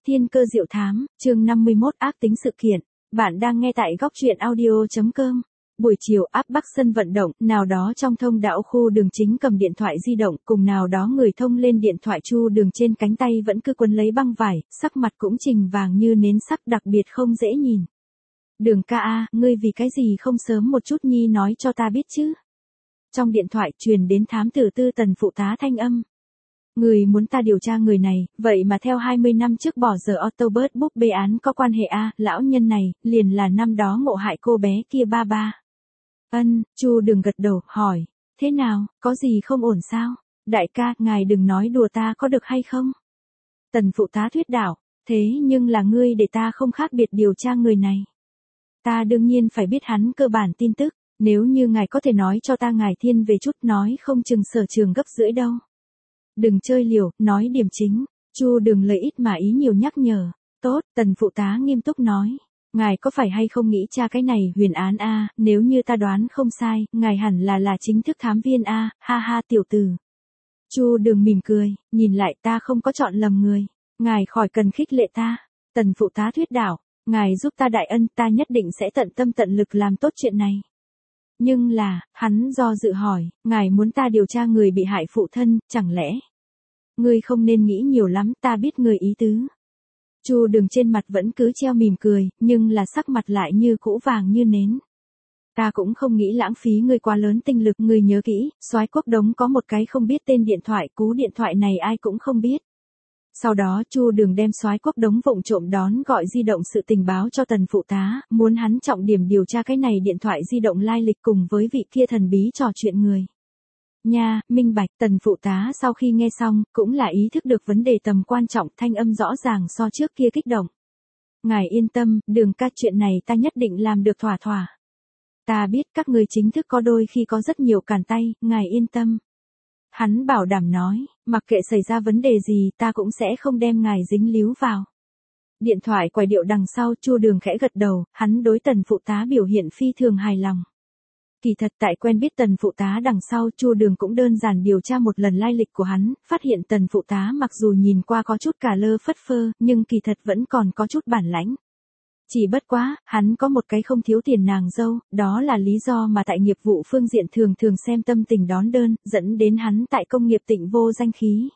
Thiên cơ diệu thám, chương 51 ác tính sự kiện. Bạn đang nghe tại góc truyện audio.com. Buổi chiều áp Bắc sân vận động, nào đó trong thông đạo khu đường chính cầm điện thoại di động, cùng nào đó người thông lên điện thoại chu đường trên cánh tay vẫn cứ quấn lấy băng vải, sắc mặt cũng trình vàng như nến sắc đặc biệt không dễ nhìn. Đường ca a, ngươi vì cái gì không sớm một chút nhi nói cho ta biết chứ? Trong điện thoại truyền đến thám tử Tư Tần phụ tá thanh âm. Người muốn ta điều tra người này, vậy mà theo 20 năm trước bỏ giờ Autobus búp bê án có quan hệ a, lão nhân này, liền là năm đó ngộ hại cô bé kia ba ba. Chu Đường gật đầu, hỏi, thế nào, có gì không ổn sao? Đại ca, ngài đừng nói đùa ta có được hay không? Tần phụ tá thuyết đảo, thế nhưng là ngươi để ta không khác biệt điều tra người này. Ta đương nhiên phải biết hắn cơ bản tin tức, nếu như ngài có thể nói cho ta ngài thiên về chút nói không chừng sở trường gấp rưỡi đâu. Đừng chơi liều, nói điểm chính. Chu Đường lời ít mà ý nhiều nhắc nhở. Tốt, Tần phụ tá nghiêm túc nói. Ngài có phải hay không nghĩ tra cái này huyền án a, nếu như ta đoán không sai, ngài hẳn là chính thức thám viên a, ha ha tiểu tử. Chu Đường mỉm cười, nhìn lại ta không có chọn lầm người. Ngài khỏi cần khích lệ ta. Tần phụ tá thuyết đảo, ngài giúp ta đại ân, ta nhất định sẽ tận tâm tận lực làm tốt chuyện này. Nhưng là, hắn do dự hỏi, ngài muốn ta điều tra người bị hại phụ thân, chẳng lẽ? Ngươi không nên nghĩ nhiều lắm, ta biết người ý tứ. Chu Đường trên mặt vẫn cứ treo mỉm cười, nhưng là sắc mặt lại như cũ vàng như nến. Ta cũng không nghĩ lãng phí ngươi quá lớn tinh lực, ngươi nhớ kỹ, Soái Quốc Đống có một cái không biết tên điện thoại, cú điện thoại này ai cũng không biết. Sau đó Chu Đường đem Soái Quốc Đống vụng trộm đón gọi di động sự tình báo cho Tần phụ tá, muốn hắn trọng điểm điều tra cái này điện thoại di động lai lịch cùng với vị kia thần bí trò chuyện người. Nha, minh bạch, Tần phụ tá sau khi nghe xong, cũng là ý thức được vấn đề tầm quan trọng, thanh âm rõ ràng so trước kia kích động. Ngài yên tâm, Đường ca, chuyện này ta nhất định làm được thỏa thỏa. Ta biết các người chính thức có đôi khi có rất nhiều cản tay, ngài yên tâm. Hắn bảo đảm nói, mặc kệ xảy ra vấn đề gì ta cũng sẽ không đem ngài dính líu vào. Điện thoại quài điệu đằng sau, Chu Đường khẽ gật đầu, hắn đối Tần phụ tá biểu hiện phi thường hài lòng. Kỳ thật tại quen biết Tần phụ tá đằng sau, Chu Đường cũng đơn giản điều tra một lần lai lịch của hắn, phát hiện Tần phụ tá mặc dù nhìn qua có chút cả lơ phất phơ, nhưng kỳ thật vẫn còn có chút bản lãnh. Chỉ bất quá, hắn có một cái không thiếu tiền nàng dâu, đó là lý do mà tại nghiệp vụ phương diện thường xem tâm tình đón đơn, dẫn đến hắn tại công nghiệp Tịnh vô danh khí.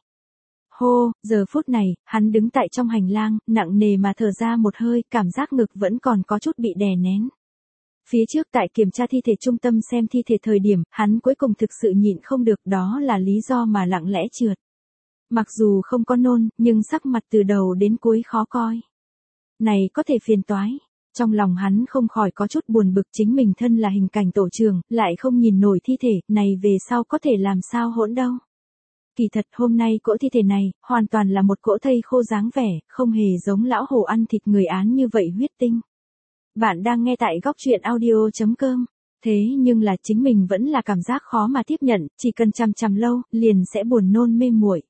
Hô, giờ phút này, hắn đứng tại trong hành lang, nặng nề mà thở ra một hơi, cảm giác ngực vẫn còn có chút bị đè nén. Phía trước tại kiểm tra thi thể trung tâm xem thi thể thời điểm, hắn cuối cùng thực sự nhịn không được, đó là lý do mà lặng lẽ trượt. Mặc dù không có nôn, nhưng sắc mặt từ đầu đến cuối khó coi. Này có thể phiền toái. Trong lòng hắn không khỏi có chút buồn bực, chính mình thân là hình cảnh tổ trưởng, lại không nhìn nổi thi thể, này về sau có thể làm sao hỗn đâu. Kỳ thật hôm nay cỗ thi thể này, hoàn toàn là một cỗ thây khô dáng vẻ, không hề giống lão hổ ăn thịt người án như vậy huyết tinh. Bạn đang nghe tại góc truyện audio.com. Thế nhưng là chính mình vẫn là cảm giác khó mà tiếp nhận, chỉ cần chằm lâu, liền sẽ buồn nôn mê muội.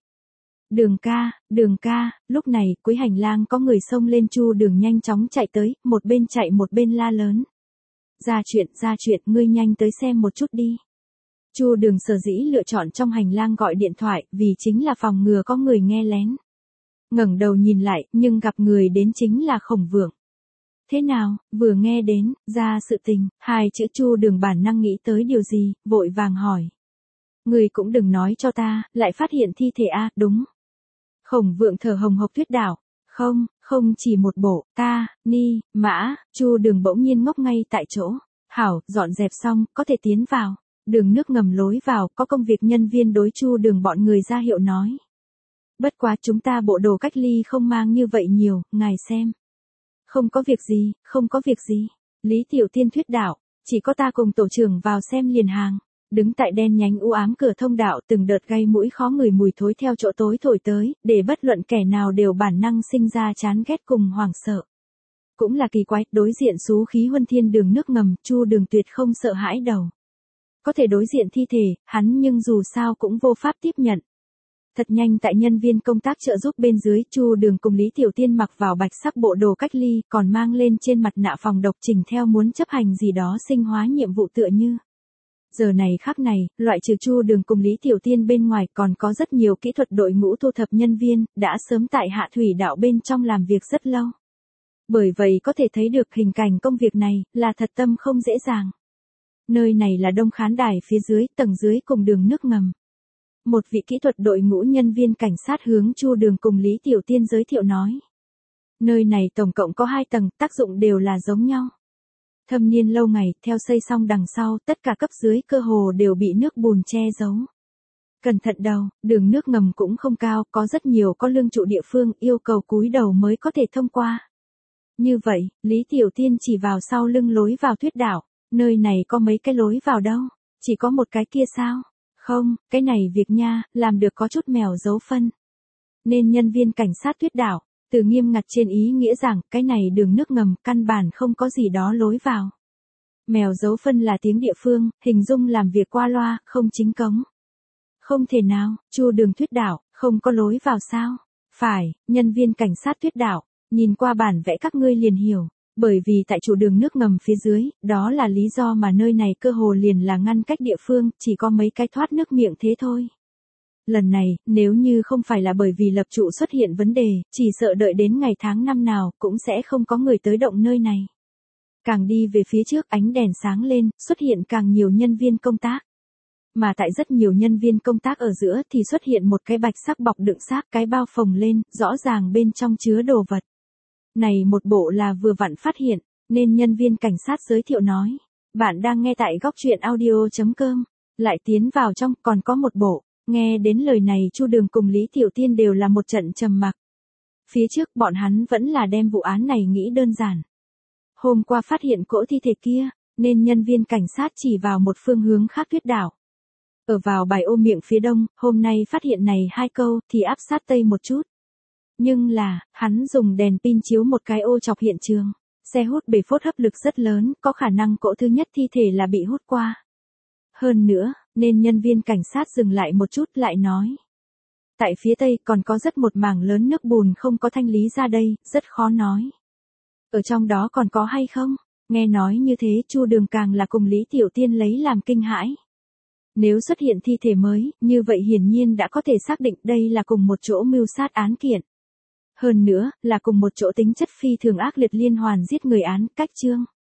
Đường ca, lúc này, cuối hành lang có người xông lên, Chu Đường nhanh chóng chạy tới, một bên chạy một bên la lớn. Ra chuyện, ngươi nhanh tới xem một chút đi. Chu Đường sở dĩ lựa chọn trong hành lang gọi điện thoại, vì chính là phòng ngừa có người nghe lén. Ngẩng đầu nhìn lại, nhưng gặp người đến chính là Khổng Vượng. Thế nào, vừa nghe đến, ra sự tình, hai chữ Chu Đường bản năng nghĩ tới điều gì, vội vàng hỏi. Người cũng đừng nói cho ta, lại phát hiện thi thể a, đúng. Khổng Vượng thở hồng hộc thuyết đảo. Không chỉ một bộ, ta, ni, mã, Chu Đường bỗng nhiên ngốc ngay tại chỗ. Hảo, dọn dẹp xong, có thể tiến vào. Đường nước ngầm lối vào, có công việc nhân viên đối Chu Đường bọn người ra hiệu nói. Bất quá chúng ta bộ đồ cách ly không mang như vậy nhiều, ngài xem. Không có việc gì. Lý Tiểu Tiên thuyết đảo, chỉ có ta cùng tổ trưởng vào xem liền hàng. Đứng tại đen nhánh u ám cửa thông đạo, từng đợt gây mũi khó ngửi mùi thối theo chỗ tối thổi tới, để bất luận kẻ nào đều bản năng sinh ra chán ghét cùng hoảng sợ. Cũng là kỳ quái, đối diện xú khí huân thiên đường nước ngầm, Chu Đường tuyệt không sợ hãi đầu. Có thể đối diện thi thể, hắn nhưng dù sao cũng vô pháp tiếp nhận. Thật nhanh tại nhân viên công tác trợ giúp bên dưới, Chu Đường cùng Lý Tiểu Tiên mặc vào bạch sắc bộ đồ cách ly, còn mang lên trên mặt nạ phòng độc, chỉnh theo muốn chấp hành gì đó sinh hóa nhiệm vụ tựa như. Giờ này khắc này, loại trừ Chu Đường cùng Lý Tiểu Tiên bên ngoài còn có rất nhiều kỹ thuật đội ngũ thu thập nhân viên, đã sớm tại Hạ Thủy Đạo bên trong làm việc rất lâu. Bởi vậy có thể thấy được hình cảnh công việc này, là thật tâm không dễ dàng. Nơi này là đông khán đài phía dưới, tầng dưới cùng đường nước ngầm. Một vị kỹ thuật đội ngũ nhân viên cảnh sát hướng Chu Đường cùng Lý Tiểu Tiên giới thiệu nói. Nơi này tổng cộng có 2 tầng, tác dụng đều là giống nhau. Thâm niên lâu ngày, theo xây xong đằng sau, tất cả cấp dưới cơ hồ đều bị nước bùn che giấu. Cẩn thận đầu, đường nước ngầm cũng không cao, có rất nhiều có lương trụ địa phương yêu cầu cúi đầu mới có thể thông qua. Như vậy, Lý Tiểu Tiên chỉ vào sau lưng lối vào thuyết đảo, nơi này có mấy cái lối vào đâu, chỉ có một cái kia sao? Không, cái này việc nha, làm được có chút mèo giấu phân. Nên nhân viên cảnh sát thuyết đảo, từ nghiêm ngặt trên ý nghĩa rằng cái này đường nước ngầm căn bản không có gì đó lối vào. Mèo giấu phân là tiếng địa phương, hình dung làm việc qua loa, không chính cống. Không thể nào, Chu Đường thuyết đảo, không có lối vào sao? Phải, nhân viên cảnh sát thuyết đảo, nhìn qua bản vẽ các ngươi liền hiểu, bởi vì tại trụ đường nước ngầm phía dưới, đó là lý do mà nơi này cơ hồ liền là ngăn cách địa phương, chỉ có mấy cái thoát nước miệng thế thôi. Lần này, nếu như không phải là bởi vì lập trụ xuất hiện vấn đề, chỉ sợ đợi đến ngày tháng năm nào cũng sẽ không có người tới động nơi này. Càng đi về phía trước ánh đèn sáng lên, xuất hiện càng nhiều nhân viên công tác. Mà tại rất nhiều nhân viên công tác ở giữa thì xuất hiện một cái bạch sắc bọc đựng xác cái bao phồng lên, rõ ràng bên trong chứa đồ vật. Này một bộ là vừa vặn phát hiện, nên nhân viên cảnh sát giới thiệu nói. Bạn đang nghe tại góc truyện audio.com, lại tiến vào trong còn có một bộ. Nghe đến lời này Chu Đường cùng Lý Tiểu Tiên đều là một trận trầm mặc. Phía trước bọn hắn vẫn là đem vụ án này nghĩ đơn giản. Hôm qua phát hiện cỗ thi thể kia, nên nhân viên cảnh sát chỉ vào một phương hướng khác thuyết đảo. Ở vào bài ô miệng phía đông, hôm nay phát hiện này 2 câu thì áp sát tây một chút. Nhưng là, hắn dùng đèn pin chiếu một cái ô chọc hiện trường. Xe hút bề phốt hấp lực rất lớn, có khả năng cỗ thứ nhất thi thể là bị hút qua. Hơn nữa, nên nhân viên cảnh sát dừng lại một chút lại nói. Tại phía tây còn có rất một mảng lớn nước bùn không có thanh lý ra đây, rất khó nói. Ở trong đó còn có hay không? Nghe nói như thế Chu Đường càng là cùng Lý Tiểu Tiên lấy làm kinh hãi. Nếu xuất hiện thi thể mới, như vậy hiển nhiên đã có thể xác định đây là cùng một chỗ mưu sát án kiện. Hơn nữa, là cùng một chỗ tính chất phi thường ác liệt liên hoàn giết người án, cách chương.